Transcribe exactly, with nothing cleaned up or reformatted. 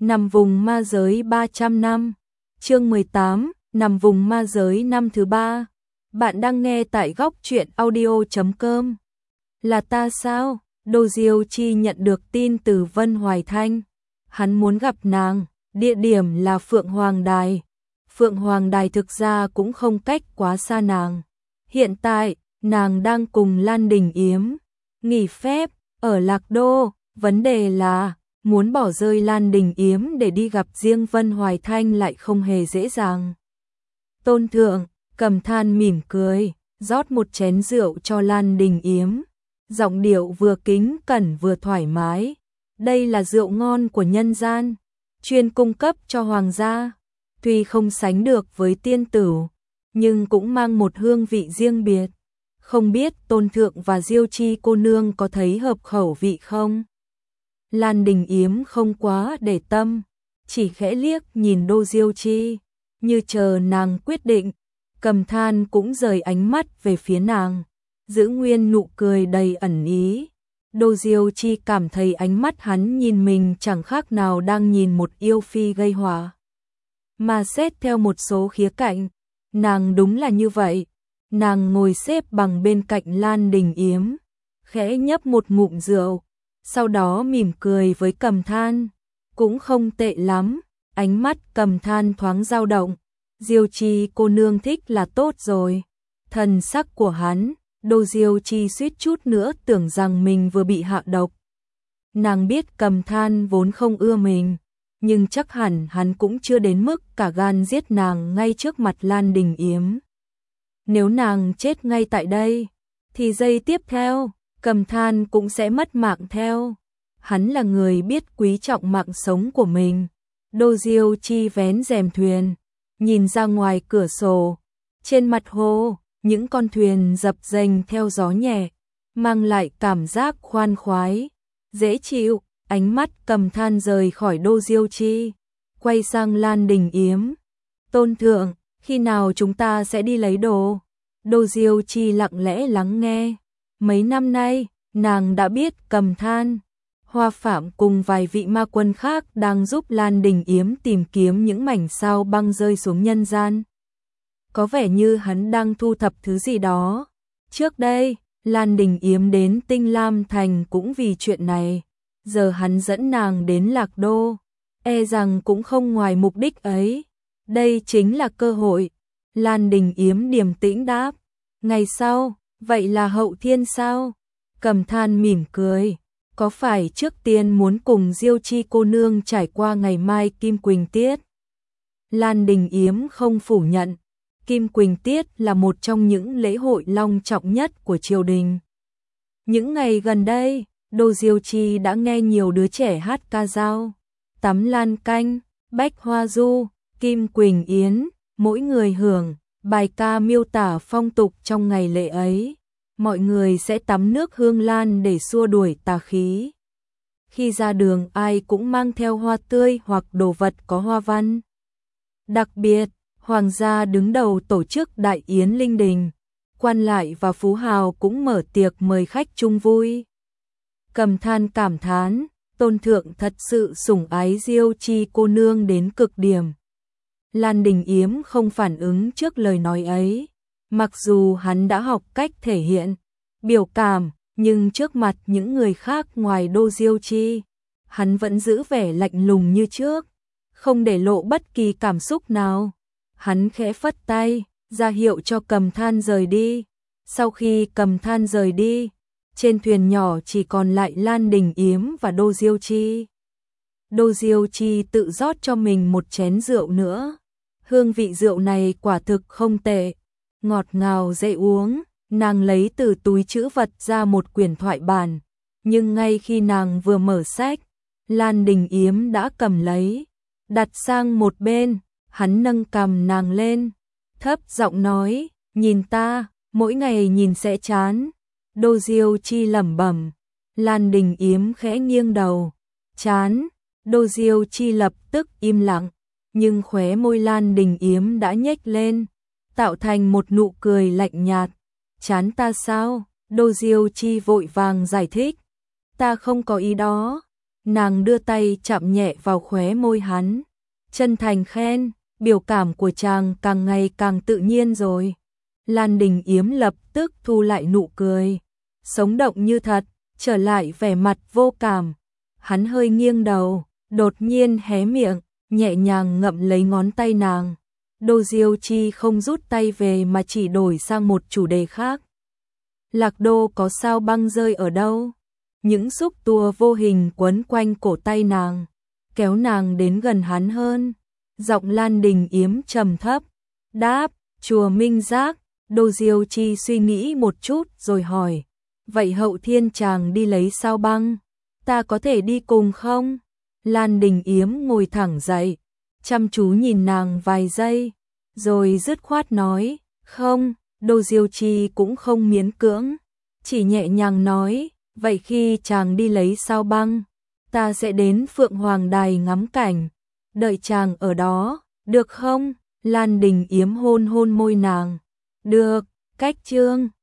Nằm vùng ma giới ba trăm năm. Chương mười tám, nằm vùng ma giới năm thứ ba. Bạn đang nghe tại góc truyện audio chấm com. Là ta sao? Đô Diêu Chi nhận được tin từ Vân Hoài Thanh. Hắn muốn gặp nàng, địa điểm là Phượng Hoàng Đài. Phượng Hoàng Đài thực ra cũng không cách quá xa nàng. Hiện tại, nàng đang cùng Lan Đình Yếm nghỉ phép ở Lạc Đô. Vấn đề là muốn bỏ rơi Lan Đình Yếm để đi gặp riêng Vân Hoài Thanh lại không hề dễ dàng. Tôn thượng, Cầm Than mỉm cười, rót một chén rượu cho Lan Đình Yếm. Giọng điệu vừa kính cẩn vừa thoải mái. Đây là rượu ngon của nhân gian, chuyên cung cấp cho hoàng gia. Tuy không sánh được với tiên tử, nhưng cũng mang một hương vị riêng biệt. Không biết Tôn thượng và Diêu Chi cô nương có thấy hợp khẩu vị không? Lan Đình Yếm không quá để tâm, chỉ khẽ liếc nhìn Đô Diêu Chi, như chờ nàng quyết định. Cầm Than cũng rời ánh mắt về phía nàng, giữ nguyên nụ cười đầy ẩn ý. Đô Diêu Chi cảm thấy ánh mắt hắn nhìn mình chẳng khác nào đang nhìn một yêu phi gây họa. Mà xét theo một số khía cạnh, nàng đúng là như vậy. Nàng ngồi xếp bằng bên cạnh Lan Đình Yếm, khẽ nhấp một ngụm rượu, sau đó mỉm cười với Cầm Than. Cũng không tệ lắm. Ánh mắt Cầm Than thoáng dao động. Diêu Chi cô nương thích là tốt rồi. Thần sắc của hắn, Đô Diêu Chi suýt chút nữa tưởng rằng mình vừa bị hạ độc. Nàng biết Cầm Than vốn không ưa mình, nhưng chắc hẳn hắn cũng chưa đến mức cả gan giết nàng ngay trước mặt Lan Đình Yếm. Nếu nàng chết ngay tại đây, thì giây tiếp theo, Cầm Than cũng sẽ mất mạng theo. Hắn là người biết quý trọng mạng sống của mình. Đô Diêu Chi vén rèm thuyền, nhìn ra ngoài cửa sổ. Trên mặt hồ, những con thuyền dập dềnh theo gió nhẹ, mang lại cảm giác khoan khoái, dễ chịu. Ánh mắt Cầm Than rời khỏi Đô Diêu Chi, quay sang Lan Đình Yếm. Tôn thượng, khi nào chúng ta sẽ đi lấy đồ? Đô Diêu Chi lặng lẽ lắng nghe. Mấy năm nay, nàng đã biết Cầm Than, Hoa Phạm cùng vài vị ma quân khác đang giúp Lan Đình Yếm tìm kiếm những mảnh sao băng rơi xuống nhân gian. Có vẻ như hắn đang thu thập thứ gì đó. Trước đây, Lan Đình Yếm đến Tinh Lam Thành cũng vì chuyện này. Giờ hắn dẫn nàng đến Lạc Đô, e rằng cũng không ngoài mục đích ấy. Đây chính là cơ hội. Lan Đình Yếm điềm tĩnh đáp. Ngày sau, vậy là hậu thiên sao? Cầm Than mỉm cười. Có phải trước tiên muốn cùng Diêu Chi cô nương trải qua ngày mai Kim Quỳnh Tiết? Lan Đình Yếm không phủ nhận. Kim Quỳnh Tiết là một trong những lễ hội long trọng nhất của triều đình. Những ngày gần đây, Đô Diêu Chi đã nghe nhiều đứa trẻ hát ca dao, tắm lan canh, bách hoa du, Kim Quỳnh Yến, mỗi người hưởng bài ca miêu tả phong tục trong ngày lễ ấy. Mọi người sẽ tắm nước hương lan để xua đuổi tà khí. Khi ra đường ai cũng mang theo hoa tươi hoặc đồ vật có hoa văn. Đặc biệt, hoàng gia đứng đầu tổ chức đại yến linh đình, quan lại và phú hào cũng mở tiệc mời khách chung vui. Cầm Than cảm thán, Tôn thượng thật sự sủng ái Diêu Chi cô nương đến cực điểm. Lan Đình Yếm không phản ứng trước lời nói ấy, mặc dù hắn đã học cách thể hiện biểu cảm, nhưng trước mặt những người khác ngoài Đô Diêu Chi, hắn vẫn giữ vẻ lạnh lùng như trước, không để lộ bất kỳ cảm xúc nào. Hắn khẽ phất tay, ra hiệu cho Cầm Than rời đi. Sau khi Cầm Than rời đi, trên thuyền nhỏ chỉ còn lại Lan Đình Yếm và Đô Diêu Chi. Đô Diêu Chi tự rót cho mình một chén rượu nữa. Hương vị rượu này quả thực không tệ, ngọt ngào dễ uống. Nàng lấy từ túi trữ vật ra một quyển thoại bản, nhưng ngay khi nàng vừa mở sách, Lan Đình Yếm đã cầm lấy, đặt sang một bên. Hắn nâng cằm nàng lên, thấp giọng nói, nhìn ta, mỗi ngày nhìn sẽ chán. Đô Diêu Chi lẩm bẩm. Lan Đình Yếm khẽ nghiêng đầu. Chán. Đô Diêu Chi lập tức im lặng, nhưng khóe môi Lan Đình Yếm đã nhếch lên, tạo thành một nụ cười lạnh nhạt. Chán ta sao? Đô Diêu Chi vội vàng giải thích. Ta không có ý đó. Nàng đưa tay chạm nhẹ vào khóe môi hắn, chân thành khen, biểu cảm của chàng càng ngày càng tự nhiên rồi. Lan Đình Yếm lập tức thu lại nụ cười, sống động như thật, trở lại vẻ mặt vô cảm. Hắn hơi nghiêng đầu, đột nhiên hé miệng, nhẹ nhàng ngậm lấy ngón tay nàng. Đô Diêu Chi không rút tay về mà chỉ đổi sang một chủ đề khác. Lạc Đô có sao băng rơi ở đâu? Những xúc tua vô hình quấn quanh cổ tay nàng, kéo nàng đến gần hắn hơn. Giọng Lan Đình Yếm trầm thấp, đáp, chùa Minh Giác. Đô Diêu Chi suy nghĩ một chút rồi hỏi, vậy hậu thiên chàng đi lấy sao băng, ta có thể đi cùng không? Lan Đình Yếm ngồi thẳng dậy, chăm chú nhìn nàng vài giây, rồi dứt khoát nói, không. Đô Diêu Chi cũng không miễn cưỡng, chỉ nhẹ nhàng nói, vậy khi chàng đi lấy sao băng, ta sẽ đến Phượng Hoàng Đài ngắm cảnh, đợi chàng ở đó, được không? Lan Đình Yếm hôn hôn môi nàng, được, cách chương.